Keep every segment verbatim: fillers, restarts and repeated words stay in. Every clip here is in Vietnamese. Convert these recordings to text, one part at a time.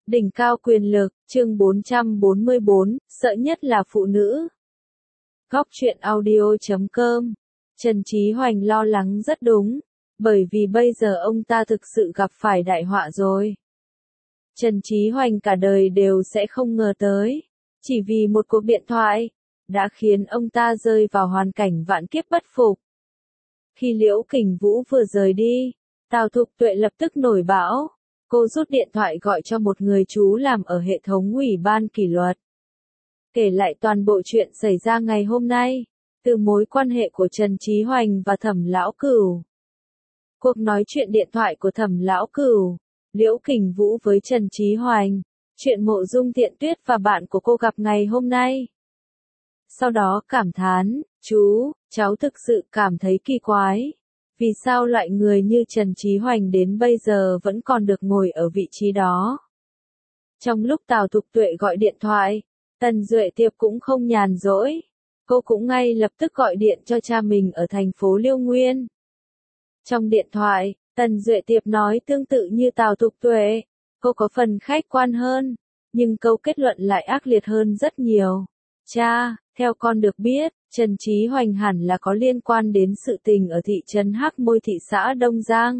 Đỉnh cao quyền lực, chương bốn trăm bốn mươi bốn, sợ nhất là phụ nữ. Góc truyện audio chấm com. Trần Chí Hoành lo lắng rất đúng, bởi vì bây giờ ông ta thực sự gặp phải đại họa rồi. Trần Chí Hoành cả đời đều sẽ không ngờ tới, chỉ vì một cuộc điện thoại, đã khiến ông ta rơi vào hoàn cảnh vạn kiếp bất phục. Khi Liễu Kình Vũ vừa rời đi, Tào Thục Tuệ lập tức nổi bão. Cô rút điện thoại gọi cho một người chú làm ở hệ thống ủy ban kỷ luật. Kể lại toàn bộ chuyện xảy ra ngày hôm nay, từ mối quan hệ của Trần Chí Hoành và Thẩm Lão Cửu. Cuộc nói chuyện điện thoại của Thẩm Lão Cửu, Liễu Kình Vũ với Trần Chí Hoành, chuyện Mộ Dung Tiện Tuyết và bạn của cô gặp ngày hôm nay. Sau đó cảm thán, chú, cháu thực sự cảm thấy kỳ quái. Vì sao loại người như Trần Chí Hoành đến bây giờ vẫn còn được ngồi ở vị trí đó? Trong lúc Tào Thục Tuệ gọi điện thoại, Tần Duệ Tiệp cũng không nhàn rỗi. Cô cũng ngay lập tức gọi điện cho cha mình ở thành phố Liêu Nguyên. Trong điện thoại, Tần Duệ Tiệp nói tương tự như Tào Thục Tuệ. Cô có phần khách quan hơn, nhưng câu kết luận lại ác liệt hơn rất nhiều. Cha, theo con được biết, Trần Chí Hoành hẳn là có liên quan đến sự tình ở thị trấn Hắc Môi thị xã Đông Giang.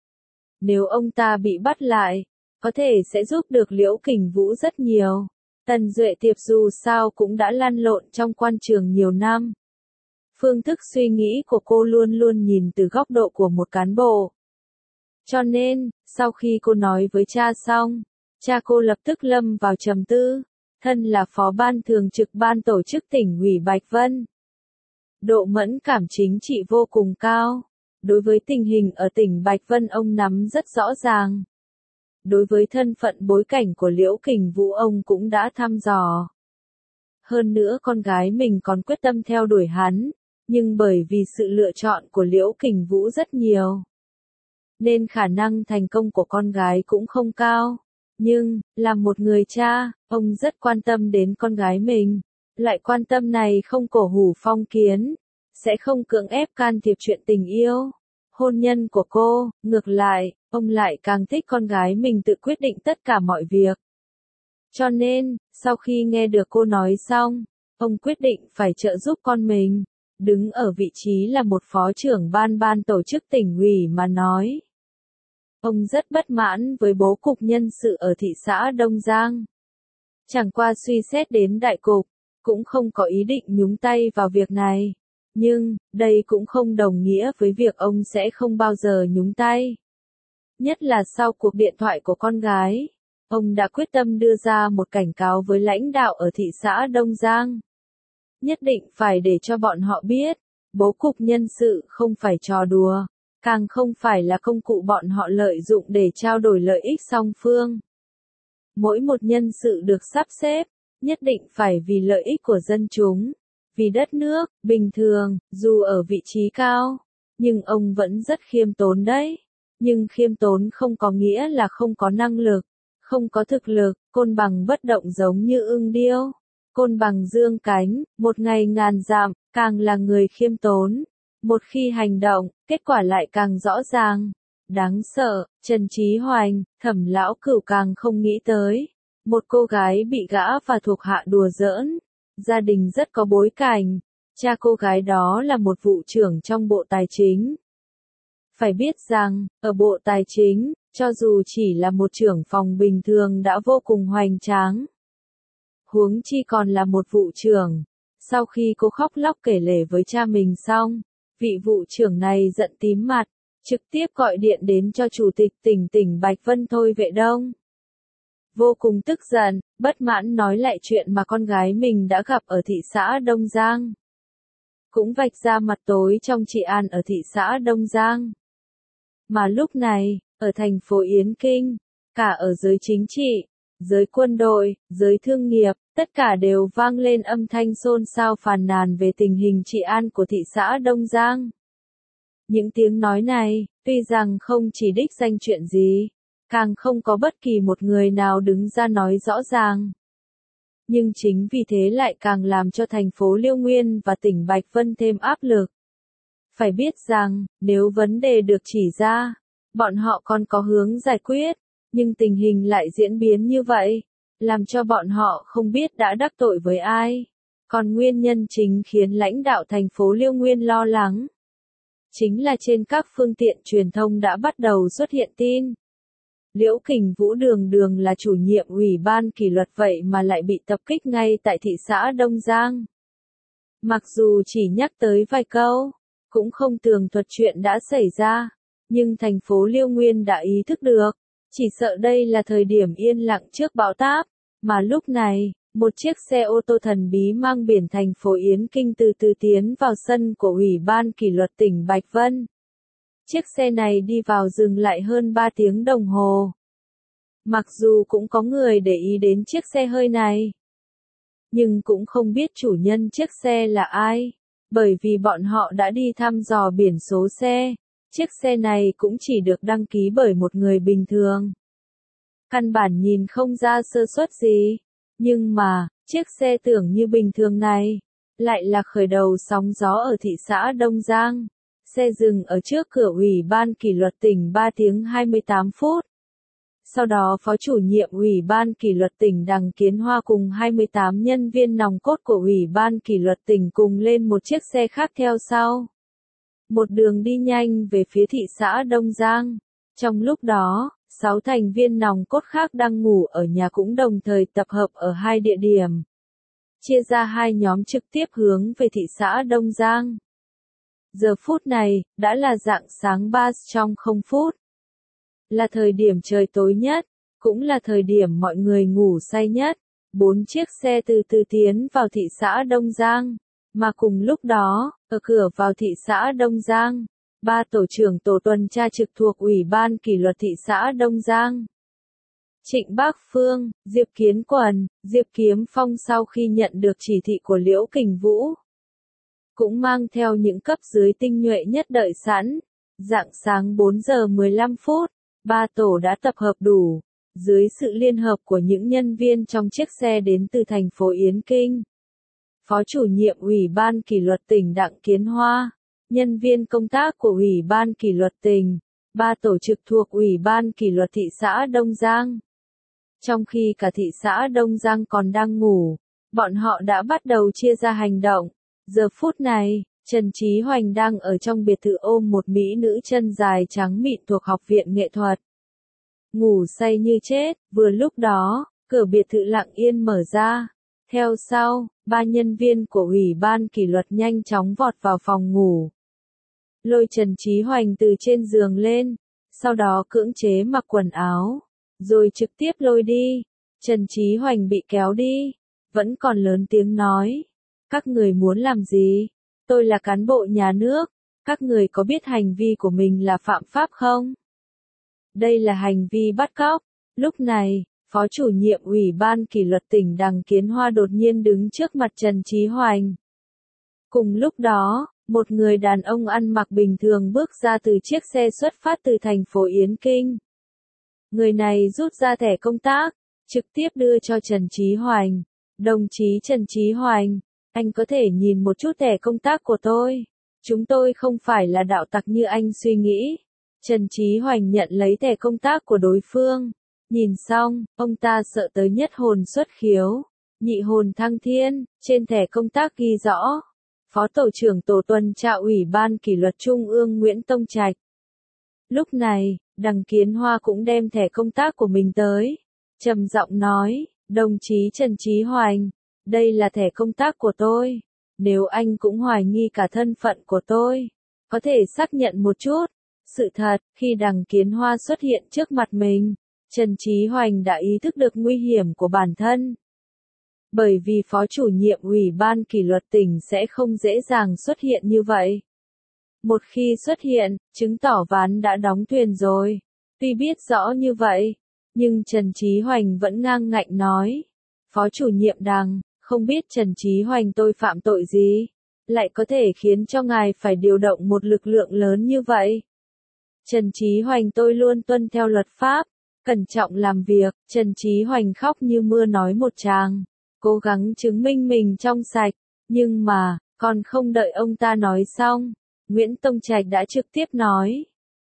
Nếu ông ta bị bắt lại, có thể sẽ giúp được Liễu Kình Vũ rất nhiều. Tần Duệ Tiệp dù sao cũng đã lăn lộn trong quan trường nhiều năm. Phương thức suy nghĩ của cô luôn luôn nhìn từ góc độ của một cán bộ. Cho nên, sau khi cô nói với cha xong, cha cô lập tức lâm vào trầm tư. Thân là phó ban thường trực ban tổ chức tỉnh ủy Bạch Vân. Độ mẫn cảm chính trị vô cùng cao. Đối với tình hình ở tỉnh Bạch Vân ông nắm rất rõ ràng. Đối với thân phận bối cảnh của Liễu Kình Vũ ông cũng đã thăm dò. Hơn nữa con gái mình còn quyết tâm theo đuổi hắn, nhưng bởi vì sự lựa chọn của Liễu Kình Vũ rất nhiều, nên khả năng thành công của con gái cũng không cao. Nhưng, là một người cha, ông rất quan tâm đến con gái mình. Loại quan tâm này không cổ hủ phong kiến, sẽ không cưỡng ép can thiệp chuyện tình yêu, hôn nhân của cô. Ngược lại, ông lại càng thích con gái mình tự quyết định tất cả mọi việc. Cho nên, sau khi nghe được cô nói xong, ông quyết định phải trợ giúp con mình. Đứng ở vị trí là một phó trưởng ban ban tổ chức tỉnh ủy mà nói. Ông rất bất mãn với bố cục nhân sự ở thị xã Đông Giang. Chẳng qua suy xét đến đại cục, cũng không có ý định nhúng tay vào việc này. Nhưng, đây cũng không đồng nghĩa với việc ông sẽ không bao giờ nhúng tay. Nhất là sau cuộc điện thoại của con gái, ông đã quyết tâm đưa ra một cảnh cáo với lãnh đạo ở thị xã Đông Giang. Nhất định phải để cho bọn họ biết, bố cục nhân sự không phải trò đùa. Càng không phải là công cụ bọn họ lợi dụng để trao đổi lợi ích song phương. Mỗi một nhân sự được sắp xếp, nhất định phải vì lợi ích của dân chúng, vì đất nước. Bình thường, dù ở vị trí cao, nhưng ông vẫn rất khiêm tốn đấy. Nhưng khiêm tốn không có nghĩa là không có năng lực, không có thực lực. Côn bằng bất động giống như ưng điêu, côn bằng dương cánh, một ngày ngàn dặm. Càng là người khiêm tốn, một khi hành động, kết quả lại càng rõ ràng. Đáng sợ, Trần Chí Hoành, Thẩm Lão Cửu càng không nghĩ tới. Một cô gái bị gã và thuộc hạ đùa giỡn. Gia đình rất có bối cảnh. Cha cô gái đó là một vụ trưởng trong Bộ Tài chính. Phải biết rằng, ở Bộ Tài chính, cho dù chỉ là một trưởng phòng bình thường đã vô cùng hoành tráng. Huống chi còn là một vụ trưởng. Sau khi cô khóc lóc kể lể với cha mình xong, vị vụ trưởng này giận tím mặt, trực tiếp gọi điện đến cho chủ tịch tỉnh tỉnh Bạch Vân Thôi Vệ Đông. Vô cùng tức giận, bất mãn nói lại chuyện mà con gái mình đã gặp ở thị xã Đông Giang. Cũng vạch ra mặt tối trong trị an ở thị xã Đông Giang. Mà lúc này, ở thành phố Yến Kinh, cả ở giới chính trị, giới quân đội, giới thương nghiệp, tất cả đều vang lên âm thanh xôn xao phàn nàn về tình hình trị an của thị xã Đông Giang. Những tiếng nói này, tuy rằng không chỉ đích danh chuyện gì, càng không có bất kỳ một người nào đứng ra nói rõ ràng. Nhưng chính vì thế lại càng làm cho thành phố Liêu Nguyên và tỉnh Bạch Vân thêm áp lực. Phải biết rằng, nếu vấn đề được chỉ ra, bọn họ còn có hướng giải quyết, Nhưng tình hình lại diễn biến như vậy, làm cho bọn họ không biết đã đắc tội với ai. Còn nguyên nhân chính khiến lãnh đạo thành phố Liêu Nguyên lo lắng, chính là trên các phương tiện truyền thông đã bắt đầu xuất hiện tin. Liễu Kình Vũ đường đường là chủ nhiệm ủy ban kỷ luật vậy mà lại bị tập kích ngay tại thị xã Đông Giang. Mặc dù chỉ nhắc tới vài câu, cũng không tường thuật chuyện đã xảy ra, nhưng thành phố Liêu Nguyên đã ý thức được, chỉ sợ đây là thời điểm yên lặng trước bão táp, mà lúc này, một chiếc xe ô tô thần bí mang biển thành phố Yến Kinh từ từ tiến vào sân của Ủy ban kỷ luật tỉnh Bạch Vân. Chiếc xe này đi vào dừng lại hơn ba tiếng đồng hồ. Mặc dù cũng có người để ý đến chiếc xe hơi này, nhưng cũng không biết chủ nhân chiếc xe là ai, bởi vì bọn họ đã đi thăm dò biển số xe. Chiếc xe này cũng chỉ được đăng ký bởi một người bình thường. Căn bản nhìn không ra sơ suất gì, nhưng mà, chiếc xe tưởng như bình thường này, lại là khởi đầu sóng gió ở thị xã Đông Giang. Xe dừng ở trước cửa Ủy ban kỷ luật tỉnh ba tiếng hai mươi tám phút. Sau đó Phó chủ nhiệm Ủy ban kỷ luật tỉnh Đằng Kiến Hoa cùng hai mươi tám nhân viên nòng cốt của Ủy ban kỷ luật tỉnh cùng lên một chiếc xe khác theo sau. Một đường đi nhanh về phía thị xã Đông Giang. Trong lúc đó, sáu thành viên nòng cốt khác đang ngủ ở nhà cũng đồng thời tập hợp ở hai địa điểm. Chia ra hai nhóm trực tiếp hướng về thị xã Đông Giang. Giờ phút này, đã là rạng sáng ba trong không phút. Là thời điểm trời tối nhất, cũng là thời điểm mọi người ngủ say nhất. Bốn chiếc xe từ từ tiến vào thị xã Đông Giang. Mà cùng lúc đó, ở cửa vào thị xã Đông Giang, ba tổ trưởng tổ tuần tra trực thuộc Ủy ban kỷ luật thị xã Đông Giang. Trịnh Bác Phương, Diệp Kiến Quần, Diệp Kiếm Phong sau khi nhận được chỉ thị của Liễu Kình Vũ, cũng mang theo những cấp dưới tinh nhuệ nhất đợi sẵn. Rạng sáng bốn giờ mười lăm phút, ba tổ đã tập hợp đủ, dưới sự liên hợp của những nhân viên trong chiếc xe đến từ thành phố Yến Kinh. Phó chủ nhiệm Ủy ban kỷ luật tỉnh Đặng Kiến Hoa, nhân viên công tác của Ủy ban kỷ luật tỉnh, ba tổ trực thuộc Ủy ban kỷ luật thị xã Đông Giang. Trong khi cả thị xã Đông Giang còn đang ngủ, bọn họ đã bắt đầu chia ra hành động. Giờ phút này, Trần Chí Hoành đang ở trong biệt thự ôm một mỹ nữ chân dài trắng mịn thuộc Học viện Nghệ thuật. Ngủ say như chết, vừa lúc đó, cửa biệt thự lặng yên mở ra. Theo sau, ba nhân viên của Ủy ban kỷ luật nhanh chóng vọt vào phòng ngủ. Lôi Trần Chí Hoành từ trên giường lên, sau đó cưỡng chế mặc quần áo, rồi trực tiếp lôi đi. Trần Chí Hoành bị kéo đi, vẫn còn lớn tiếng nói. Các người muốn làm gì? Tôi là cán bộ nhà nước, các người có biết hành vi của mình là phạm pháp không? Đây là hành vi bắt cóc. Lúc này, Phó chủ nhiệm Ủy ban kỷ luật tỉnh Đằng Kiến Hoa đột nhiên đứng trước mặt Trần Chí Hoành. Cùng lúc đó, một người đàn ông ăn mặc bình thường bước ra từ chiếc xe xuất phát từ thành phố Yến Kinh. Người này rút ra thẻ công tác, trực tiếp đưa cho Trần Chí Hoành. Đồng chí Trần Chí Hoành, anh có thể nhìn một chút thẻ công tác của tôi. Chúng tôi không phải là đạo tặc như anh suy nghĩ. Trần Chí Hoành nhận lấy thẻ công tác của đối phương. Nhìn xong, ông ta sợ tới nhất hồn xuất khiếu, nhị hồn thăng thiên. Trên thẻ công tác ghi rõ, Phó tổ trưởng tổ tuần tra Ủy ban kỷ luật Trung ương Nguyễn Tông Trạch. Lúc này, Đằng Kiến Hoa cũng đem thẻ công tác của mình tới, trầm giọng nói, đồng chí Trần Chí Hoành, đây là thẻ công tác của tôi. Nếu anh cũng hoài nghi cả thân phận của tôi, có thể xác nhận một chút. Sự thật, khi Đằng Kiến Hoa xuất hiện trước mặt mình, Trần Chí Hoành đã ý thức được nguy hiểm của bản thân. Bởi vì Phó chủ nhiệm Ủy ban kỷ luật tỉnh sẽ không dễ dàng xuất hiện như vậy. Một khi xuất hiện, chứng tỏ ván đã đóng thuyền rồi. Tuy biết rõ như vậy, nhưng Trần Chí Hoành vẫn ngang ngạnh nói. Phó chủ nhiệm Đằng, không biết Trần Chí Hoành tôi phạm tội gì, lại có thể khiến cho ngài phải điều động một lực lượng lớn như vậy. Trần Chí Hoành tôi luôn tuân theo luật pháp, cẩn trọng làm việc. Trần Chí Hoành khóc như mưa nói một tràng, cố gắng chứng minh mình trong sạch, nhưng mà, còn không đợi ông ta nói xong, Nguyễn Tông Trạch đã trực tiếp nói,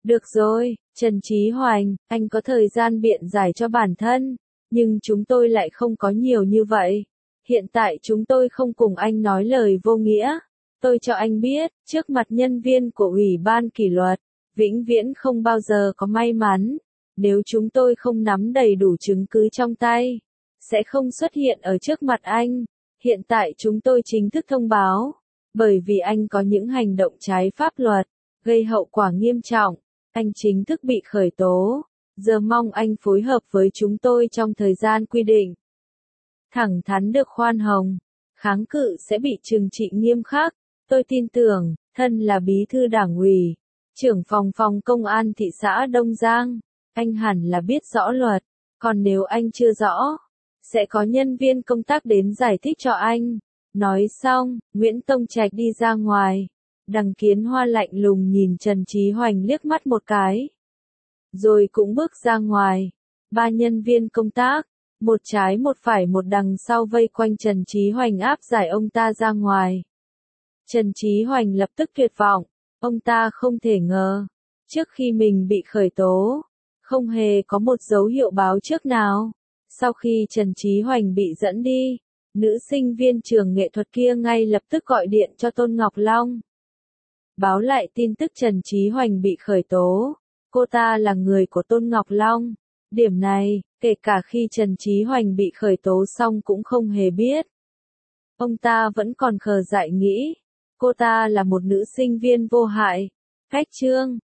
Được rồi, Trần Chí Hoành, anh có thời gian biện giải cho bản thân, nhưng chúng tôi lại không có nhiều như vậy. Hiện tại chúng tôi không cùng anh nói lời vô nghĩa. Tôi cho anh biết, trước mặt nhân viên của Ủy ban kỷ luật, vĩnh viễn không bao giờ có may mắn. Nếu chúng tôi không nắm đầy đủ chứng cứ trong tay, sẽ không xuất hiện ở trước mặt anh. Hiện tại chúng tôi chính thức thông báo, bởi vì anh có những hành động trái pháp luật, gây hậu quả nghiêm trọng, anh chính thức bị khởi tố. Giờ mong anh phối hợp với chúng tôi trong thời gian quy định. Thẳng thắn được khoan hồng, kháng cự sẽ bị trừng trị nghiêm khắc. Tôi tin tưởng, thân là bí thư đảng ủy, trưởng phòng phòng công an thị xã Đông Giang, anh hẳn là biết rõ luật, còn nếu anh chưa rõ, sẽ có nhân viên công tác đến giải thích cho anh. Nói xong, Nguyễn Tông Trạch đi ra ngoài. Đằng Kiến Hoa lạnh lùng nhìn Trần Chí Hoành liếc mắt một cái, rồi cũng bước ra ngoài. Ba nhân viên công tác, một trái một phải một đằng sau vây quanh Trần Chí Hoành áp giải ông ta ra ngoài. Trần Chí Hoành lập tức tuyệt vọng, ông ta không thể ngờ, trước khi mình bị khởi tố, không hề có một dấu hiệu báo trước nào. Sau khi Trần Chí Hoành bị dẫn đi, nữ sinh viên trường nghệ thuật kia ngay lập tức gọi điện cho Tôn Ngọc Long, báo lại tin tức Trần Chí Hoành bị khởi tố. Cô ta là người của Tôn Ngọc Long. Điểm này, kể cả khi Trần Chí Hoành bị khởi tố xong cũng không hề biết. Ông ta vẫn còn khờ dại nghĩ, cô ta là một nữ sinh viên vô hại. Cách chương